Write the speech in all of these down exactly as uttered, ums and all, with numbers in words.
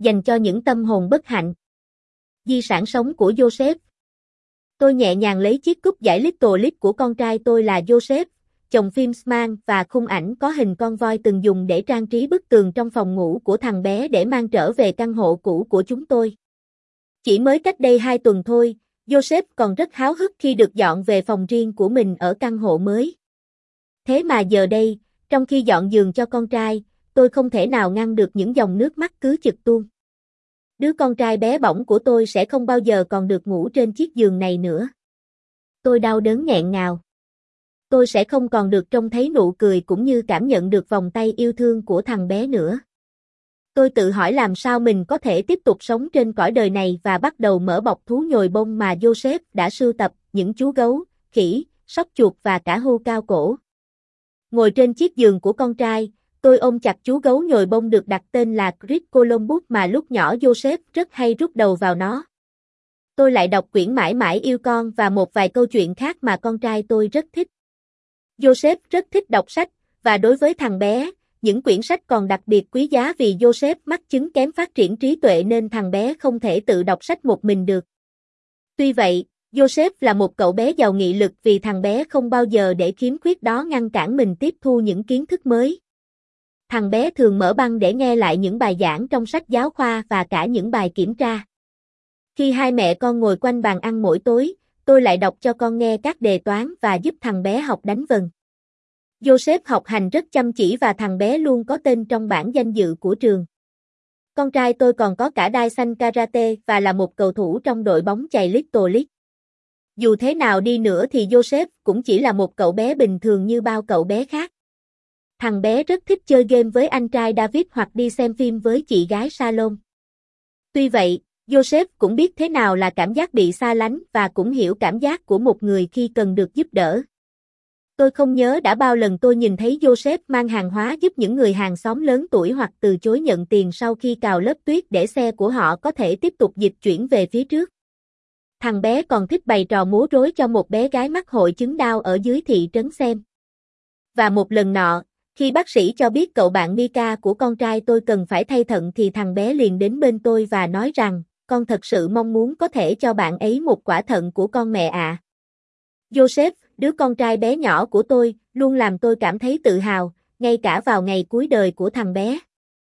dành cho những tâm hồn bất hạnh. Di sản sống của Joseph. Tôi nhẹ nhàng lấy chiếc cúp giải Little League của con trai tôi là Joseph, chồng phim Sman và khung ảnh có hình con voi từng dùng để trang trí bức tường trong phòng ngủ của thằng bé để mang trở về căn hộ cũ của chúng tôi. Chỉ mới cách đây hai tuần thôi, Joseph còn rất háo hức khi được dọn về phòng riêng của mình ở căn hộ mới. Thế mà giờ đây, trong khi dọn giường cho con trai, tôi không thể nào ngăn được những dòng nước mắt cứ chực tuôn. Đứa con trai bé bỏng của tôi sẽ không bao giờ còn được ngủ trên chiếc giường này nữa. Tôi đau đớn nghẹn ngào. Tôi sẽ không còn được trông thấy nụ cười cũng như cảm nhận được vòng tay yêu thương của thằng bé nữa. Tôi tự hỏi làm sao mình có thể tiếp tục sống trên cõi đời này và bắt đầu mở bọc thú nhồi bông mà Joseph đã sưu tập, những chú gấu, khỉ, sóc chuột và cả hươu cao cổ. Ngồi trên chiếc giường của con trai, tôi ôm chặt chú gấu nhồi bông được đặt tên là Chris Columbus mà lúc nhỏ Joseph rất hay rút đầu vào nó. Tôi lại đọc quyển Mãi mãi yêu con và một vài câu chuyện khác mà con trai tôi rất thích. Joseph rất thích đọc sách, và đối với thằng bé, những quyển sách còn đặc biệt quý giá vì Joseph mắc chứng kém phát triển trí tuệ nên thằng bé không thể tự đọc sách một mình được. Tuy vậy, Joseph là một cậu bé giàu nghị lực vì thằng bé không bao giờ để khiếm khuyết đó ngăn cản mình tiếp thu những kiến thức mới. Thằng bé thường mở băng để nghe lại những bài giảng trong sách giáo khoa và cả những bài kiểm tra. Khi hai mẹ con ngồi quanh bàn ăn mỗi tối, tôi lại đọc cho con nghe các đề toán và giúp thằng bé học đánh vần. Joseph học hành rất chăm chỉ và thằng bé luôn có tên trong bảng danh dự của trường. Con trai tôi còn có cả đai xanh karate và là một cầu thủ trong đội bóng chày Little League. Dù thế nào đi nữa thì Joseph cũng chỉ là một cậu bé bình thường như bao cậu bé khác. Thằng bé rất thích chơi game với anh trai David hoặc đi xem phim với chị gái Salome. Tuy vậy, Joseph cũng biết thế nào là cảm giác bị xa lánh và cũng hiểu cảm giác của một người khi cần được giúp đỡ. Tôi không nhớ đã bao lần tôi nhìn thấy Joseph mang hàng hóa giúp những người hàng xóm lớn tuổi hoặc từ chối nhận tiền sau khi cào lớp tuyết để xe của họ có thể tiếp tục dịch chuyển về phía trước. Thằng bé còn thích bày trò múa rối cho một bé gái mắc hội chứng đau ở dưới thị trấn xem. Và một lần nọ, khi bác sĩ cho biết cậu bạn Mika của con trai tôi cần phải thay thận thì thằng bé liền đến bên tôi và nói rằng, con thật sự mong muốn có thể cho bạn ấy một quả thận của con mẹ ạ. À. Joseph, đứa con trai bé nhỏ của tôi, luôn làm tôi cảm thấy tự hào, ngay cả vào ngày cuối đời của thằng bé.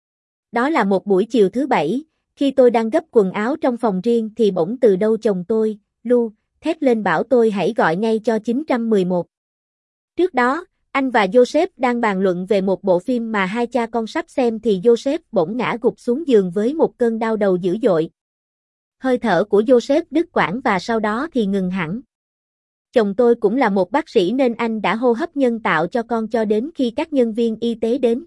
Đó là một buổi chiều thứ bảy, khi tôi đang gấp quần áo trong phòng riêng thì bỗng từ đâu chồng tôi, Lu, thét lên bảo tôi hãy gọi ngay cho chín một một. Trước đó, anh và Joseph đang bàn luận về một bộ phim mà hai cha con sắp xem thì Joseph bỗng ngã gục xuống giường với một cơn đau đầu dữ dội. Hơi thở của Joseph đứt quãng và sau đó thì ngừng hẳn. Chồng tôi cũng là một bác sĩ nên anh đã hô hấp nhân tạo cho con cho đến khi các nhân viên y tế đến.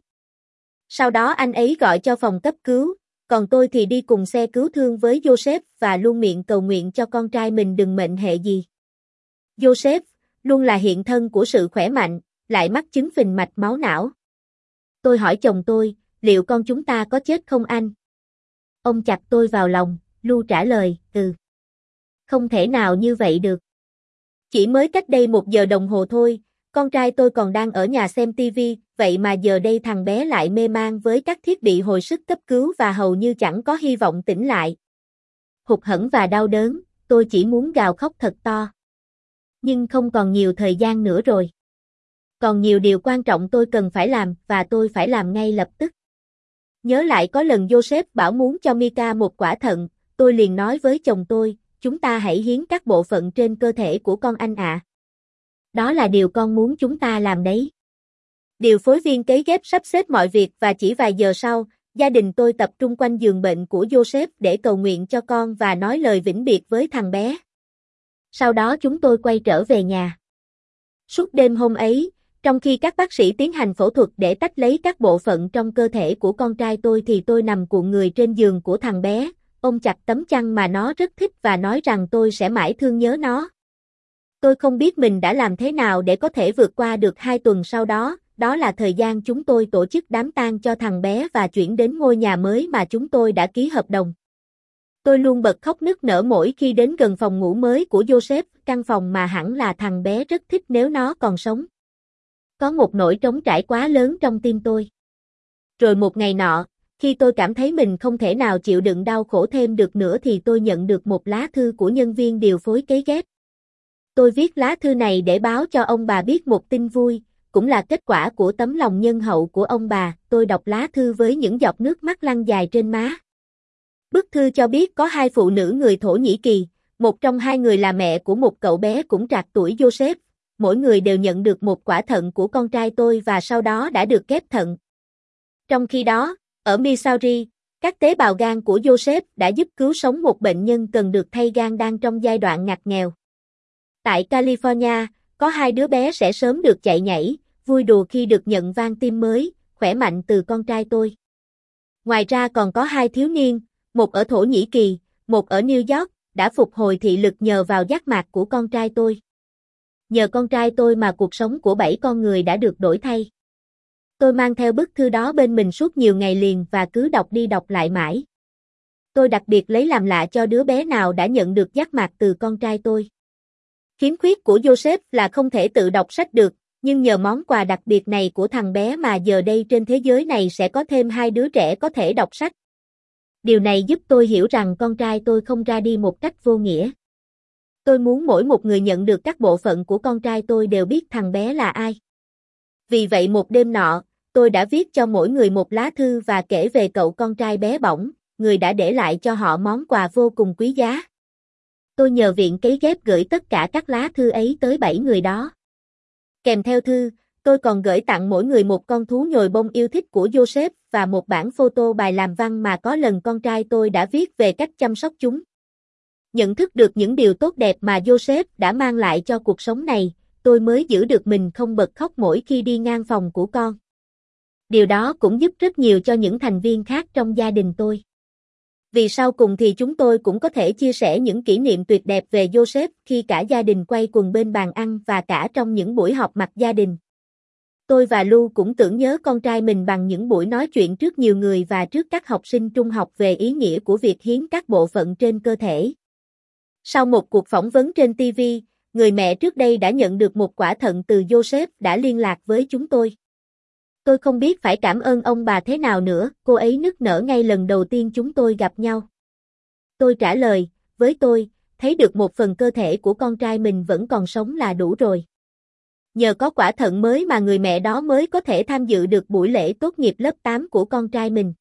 Sau đó anh ấy gọi cho phòng cấp cứu, còn tôi thì đi cùng xe cứu thương với Joseph và luôn miệng cầu nguyện cho con trai mình đừng mệnh hệ gì. Joseph, luôn là hiện thân của sự khỏe mạnh, lại mắc chứng phình mạch máu não. Tôi hỏi chồng tôi, liệu con chúng ta có chết không anh? Ông chặt tôi vào lòng, Lu trả lời, ừ. Không thể nào như vậy được. Chỉ mới cách đây một giờ đồng hồ thôi, con trai tôi còn đang ở nhà xem tivi, vậy mà giờ đây thằng bé lại mê man với các thiết bị hồi sức cấp cứu và hầu như chẳng có hy vọng tỉnh lại. Hụt hẫng và đau đớn, tôi chỉ muốn gào khóc thật to. Nhưng không còn nhiều thời gian nữa rồi. Còn nhiều điều quan trọng tôi cần phải làm và tôi phải làm ngay lập tức. Nhớ lại có lần Joseph bảo muốn cho Mika một quả thận, tôi liền nói với chồng tôi, chúng ta hãy hiến các bộ phận trên cơ thể của con anh ạ. À. Đó là điều con muốn chúng ta làm đấy. Điều phối viên cấy ghép sắp xếp mọi việc và chỉ vài giờ sau, gia đình tôi tập trung quanh giường bệnh của Joseph để cầu nguyện cho con và nói lời vĩnh biệt với thằng bé. Sau đó chúng tôi quay trở về nhà. Suốt đêm hôm ấy, trong khi các bác sĩ tiến hành phẫu thuật để tách lấy các bộ phận trong cơ thể của con trai tôi thì tôi nằm cuộn người trên giường của thằng bé, ôm chặt tấm chăn mà nó rất thích và nói rằng tôi sẽ mãi thương nhớ nó. Tôi không biết mình đã làm thế nào để có thể vượt qua được hai tuần sau đó, đó là thời gian chúng tôi tổ chức đám tang cho thằng bé và chuyển đến ngôi nhà mới mà chúng tôi đã ký hợp đồng. Tôi luôn bật khóc nức nở mỗi khi đến gần phòng ngủ mới của Joseph, căn phòng mà hẳn là thằng bé rất thích nếu nó còn sống. Có một nỗi trống trải quá lớn trong tim tôi. Rồi một ngày nọ, Khi tôi cảm thấy mình không thể nào chịu đựng đau khổ thêm được nữa thì tôi nhận được một lá thư của nhân viên điều phối cấy ghép. Tôi viết lá thư này để báo cho ông bà biết một tin vui, cũng là kết quả của tấm lòng nhân hậu của ông bà. Tôi đọc lá thư với những giọt nước mắt lăn dài trên má. Bức thư cho biết có hai phụ nữ người Thổ Nhĩ Kỳ, một trong hai người là mẹ của một cậu bé cũng trạc tuổi Joseph, mỗi người đều nhận được một quả thận của con trai tôi và sau đó đã được ghép thận. Trong khi đó, ở Missouri, các tế bào gan của Joseph đã giúp cứu sống một bệnh nhân cần được thay gan đang trong giai đoạn ngặt nghèo. Tại California, có hai đứa bé sẽ sớm được chạy nhảy, vui đùa khi được nhận van tim mới, khỏe mạnh từ con trai tôi. Ngoài ra còn có hai thiếu niên, một ở Thổ Nhĩ Kỳ, một ở New York, đã phục hồi thị lực nhờ vào giác mạc của con trai tôi. Nhờ con trai tôi mà cuộc sống của bảy con người đã được đổi thay. Tôi mang theo bức thư đó bên mình suốt nhiều ngày liền và cứ đọc đi đọc lại mãi. Tôi đặc biệt lấy làm lạ cho đứa bé nào đã nhận được giác mạc từ con trai tôi. Khiếm khuyết của Joseph là không thể tự đọc sách được, nhưng nhờ món quà đặc biệt này của thằng bé mà giờ đây trên thế giới này sẽ có thêm hai đứa trẻ có thể đọc sách. Điều này giúp tôi hiểu rằng con trai tôi không ra đi một cách vô nghĩa. Tôi muốn mỗi một người nhận được các bộ phận của con trai tôi đều biết thằng bé là ai. Vì vậy một đêm nọ, tôi đã viết cho mỗi người một lá thư và kể về cậu con trai bé bỏng, người đã để lại cho họ món quà vô cùng quý giá. Tôi nhờ viện cấy ghép gửi tất cả các lá thư ấy tới bảy người đó. Kèm theo thư, tôi còn gửi tặng mỗi người một con thú nhồi bông yêu thích của Joseph và một bản photo bài làm văn mà có lần con trai tôi đã viết về cách chăm sóc chúng. Nhận thức được những điều tốt đẹp mà Joseph đã mang lại cho cuộc sống này, tôi mới giữ được mình không bật khóc mỗi khi đi ngang phòng của con. Điều đó cũng giúp rất nhiều cho những thành viên khác trong gia đình tôi. Vì sau cùng thì chúng tôi cũng có thể chia sẻ những kỷ niệm tuyệt đẹp về Joseph khi cả gia đình quay quần bên bàn ăn và cả trong những buổi họp mặt gia đình. Tôi và Lu cũng tưởng nhớ con trai mình bằng những buổi nói chuyện trước nhiều người và trước các học sinh trung học về ý nghĩa của việc hiến các bộ phận trên cơ thể. Sau một cuộc phỏng vấn trên ti vi, người mẹ trước đây đã nhận được một quả thận từ Joseph đã liên lạc với chúng tôi. Tôi không biết phải cảm ơn ông bà thế nào nữa, cô ấy nức nở ngay lần đầu tiên chúng tôi gặp nhau. Tôi trả lời, với tôi, thấy được một phần cơ thể của con trai mình vẫn còn sống là đủ rồi. Nhờ có quả thận mới mà người mẹ đó mới có thể tham dự được buổi lễ tốt nghiệp lớp tám của con trai mình.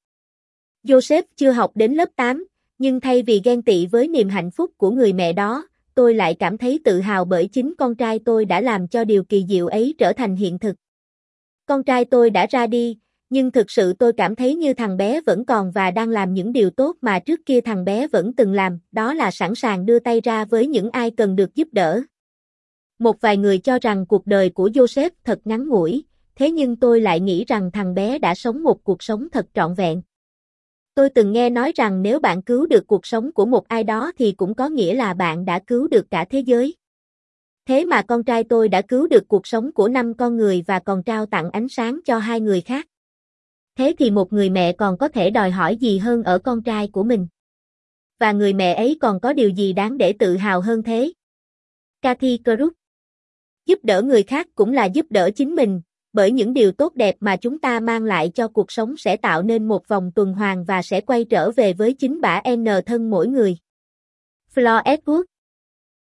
Joseph chưa học đến lớp tám, nhưng thay vì ghen tị với niềm hạnh phúc của người mẹ đó, tôi lại cảm thấy tự hào bởi chính con trai tôi đã làm cho điều kỳ diệu ấy trở thành hiện thực. Con trai tôi đã ra đi, nhưng thực sự tôi cảm thấy như thằng bé vẫn còn và đang làm những điều tốt mà trước kia thằng bé vẫn từng làm, đó là sẵn sàng đưa tay ra với những ai cần được giúp đỡ. Một vài người cho rằng cuộc đời của Joseph thật ngắn ngủi, thế nhưng tôi lại nghĩ rằng thằng bé đã sống một cuộc sống thật trọn vẹn. Tôi từng nghe nói rằng nếu bạn cứu được cuộc sống của một ai đó thì cũng có nghĩa là bạn đã cứu được cả thế giới. Thế mà con trai tôi đã cứu được cuộc sống của năm con người và còn trao tặng ánh sáng cho hai người khác. Thế thì một người mẹ còn có thể đòi hỏi gì hơn ở con trai của mình? Và người mẹ ấy còn có điều gì đáng để tự hào hơn thế? Kathy Krug. Giúp đỡ người khác cũng là giúp đỡ chính mình, bởi những điều tốt đẹp mà chúng ta mang lại cho cuộc sống sẽ tạo nên một vòng tuần hoàn và sẽ quay trở về với chính bả N thân mỗi người. Flor Edward